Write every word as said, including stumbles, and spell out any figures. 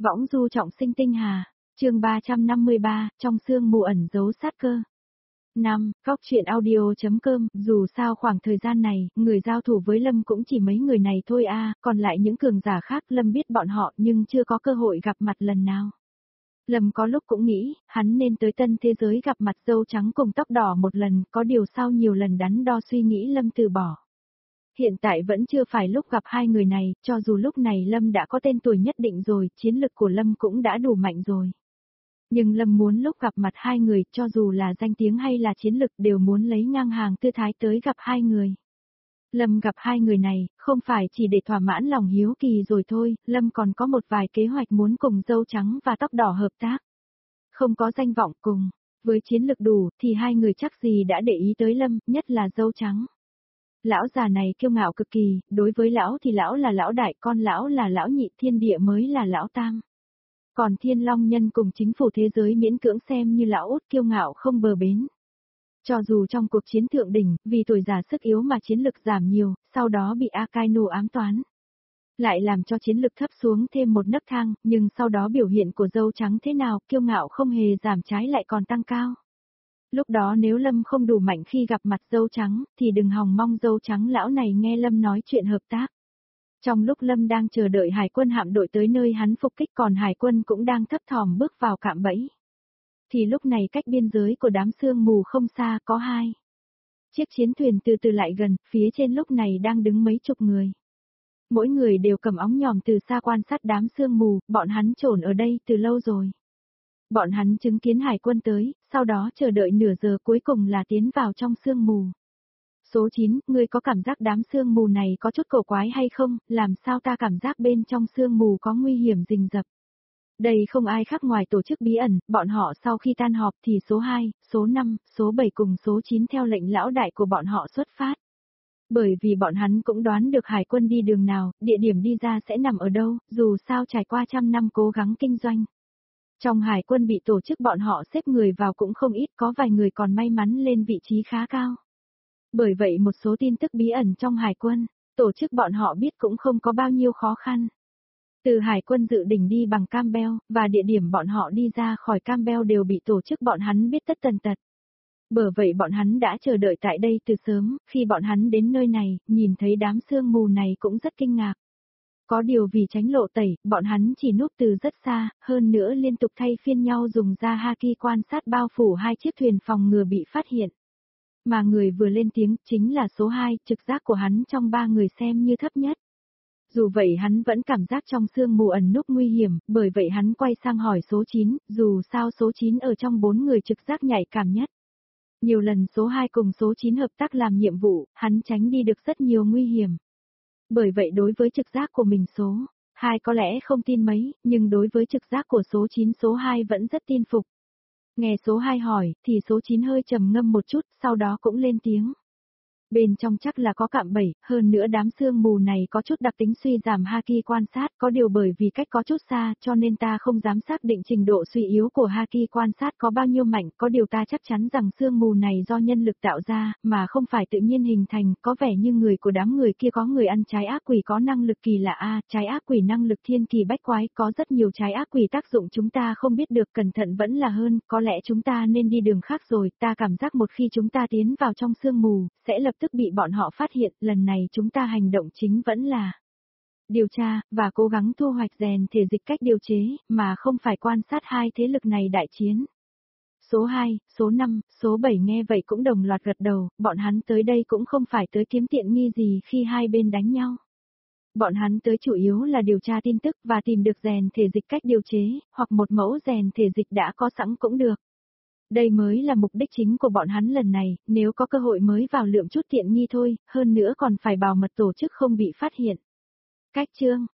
Võng du trọng sinh tinh hà, chương ba trăm năm mươi ba, trong sương mù ẩn giấu sát cơ. năm. Góc truyện audio.com, dù sao khoảng thời gian này, người giao thủ với Lâm cũng chỉ mấy người này thôi a, còn lại những cường giả khác Lâm biết bọn họ nhưng chưa có cơ hội gặp mặt lần nào. Lâm có lúc cũng nghĩ, hắn nên tới tân thế giới gặp mặt dâu trắng cùng tóc đỏ một lần, có điều sau nhiều lần đắn đo suy nghĩ Lâm từ bỏ. Hiện tại vẫn chưa phải lúc gặp hai người này, cho dù lúc này Lâm đã có tên tuổi nhất định rồi, chiến lực của Lâm cũng đã đủ mạnh rồi. Nhưng Lâm muốn lúc gặp mặt hai người, cho dù là danh tiếng hay là chiến lực đều muốn lấy ngang hàng tư thái tới gặp hai người. Lâm gặp hai người này, không phải chỉ để thỏa mãn lòng hiếu kỳ rồi thôi, Lâm còn có một vài kế hoạch muốn cùng dâu trắng và tóc đỏ hợp tác. Không có danh vọng cùng, với chiến lực đủ thì hai người chắc gì đã để ý tới Lâm, nhất là dâu trắng. Lão già này kiêu ngạo cực kỳ, đối với lão thì lão là lão đại, con lão là lão nhị, thiên địa mới là lão tam. Còn Thiên Long Nhân cùng chính phủ thế giới miễn cưỡng xem như lão út kiêu ngạo không bờ bến. Cho dù trong cuộc chiến thượng đỉnh, vì tuổi già sức yếu mà chiến lực giảm nhiều, sau đó bị Akainu ám toán. Lại làm cho chiến lực thấp xuống thêm một nấc thang, nhưng sau đó biểu hiện của dâu trắng thế nào, kiêu ngạo không hề giảm trái lại còn tăng cao. Lúc đó nếu Lâm không đủ mạnh khi gặp mặt dâu trắng, thì đừng hòng mong dâu trắng lão này nghe Lâm nói chuyện hợp tác. Trong lúc Lâm đang chờ đợi hải quân hạm đội tới nơi hắn phục kích còn hải quân cũng đang thấp thỏm bước vào cạm bẫy. Thì lúc này cách biên giới của đám sương mù không xa có hai chiếc chiến thuyền từ từ lại gần, phía trên lúc này đang đứng mấy chục người. Mỗi người đều cầm ống nhòm từ xa quan sát đám sương mù, bọn hắn trồn ở đây từ lâu rồi. Bọn hắn chứng kiến hải quân tới, sau đó chờ đợi nửa giờ cuối cùng là tiến vào trong sương mù. Số chín, ngươi có cảm giác đám sương mù này có chút cổ quái hay không, làm sao ta cảm giác bên trong sương mù có nguy hiểm rình rập. Đây không ai khác ngoài tổ chức bí ẩn, bọn họ sau khi tan họp thì số hai, số năm, số bảy cùng số chín theo lệnh lão đại của bọn họ xuất phát. Bởi vì bọn hắn cũng đoán được hải quân đi đường nào, địa điểm đi ra sẽ nằm ở đâu, dù sao trải qua trăm năm cố gắng kinh doanh. Trong hải quân bị tổ chức bọn họ xếp người vào cũng không ít, có vài người còn may mắn lên vị trí khá cao. Bởi vậy một số tin tức bí ẩn trong hải quân, tổ chức bọn họ biết cũng không có bao nhiêu khó khăn. Từ hải quân dự định đi bằng Campbell, và địa điểm bọn họ đi ra khỏi Campbell đều bị tổ chức bọn hắn biết tất tần tật. Bởi vậy bọn hắn đã chờ đợi tại đây từ sớm, khi bọn hắn đến nơi này, nhìn thấy đám sương mù này cũng rất kinh ngạc. Có điều vì tránh lộ tẩy, bọn hắn chỉ núp từ rất xa, hơn nữa liên tục thay phiên nhau dùng ra haki quan sát bao phủ hai chiếc thuyền phòng ngừa bị phát hiện. Mà người vừa lên tiếng chính là số hai, trực giác của hắn trong ba người xem như thấp nhất. Dù vậy hắn vẫn cảm giác trong sương mù ẩn núp nguy hiểm, bởi vậy hắn quay sang hỏi số chín, dù sao số chín ở trong bốn người trực giác nhạy cảm nhất. Nhiều lần số hai cùng số chín hợp tác làm nhiệm vụ, hắn tránh đi được rất nhiều nguy hiểm. Bởi vậy đối với trực giác của mình số hai có lẽ không tin mấy, nhưng đối với trực giác của số chín số hai vẫn rất tin phục. Nghe số hai hỏi, thì số chín hơi trầm ngâm một chút, sau đó cũng lên tiếng. Bên trong chắc là có cạm bẫy, hơn nữa đám sương mù này có chút đặc tính suy giảm haki quan sát, có điều bởi vì cách có chút xa, cho nên ta không dám xác định trình độ suy yếu của haki quan sát có bao nhiêu mạnh, có điều ta chắc chắn rằng sương mù này do nhân lực tạo ra, mà không phải tự nhiên hình thành, có vẻ như người của đám người kia có người ăn trái ác quỷ có năng lực kỳ lạ a, trái ác quỷ năng lực thiên kỳ bách quái, có rất nhiều trái ác quỷ tác dụng chúng ta không biết được, cẩn thận vẫn là hơn, có lẽ chúng ta nên đi đường khác rồi, ta cảm giác một khi chúng ta tiến vào trong sương mù, sẽ lập tức bị bọn họ phát hiện, lần này chúng ta hành động chính vẫn là điều tra, và cố gắng thu hoạch rèn thể dịch cách điều chế, mà không phải quan sát hai thế lực này đại chiến. Số hai, số năm, số bảy nghe vậy cũng đồng loạt gật đầu, bọn hắn tới đây cũng không phải tới kiếm tiện nghi gì khi hai bên đánh nhau. Bọn hắn tới chủ yếu là điều tra tin tức và tìm được rèn thể dịch cách điều chế, hoặc một mẫu rèn thể dịch đã có sẵn cũng được. Đây mới là mục đích chính của bọn hắn lần này, nếu có cơ hội mới vào lượm chút tiện nghi thôi, hơn nữa còn phải bảo mật tổ chức không bị phát hiện. Cách chương,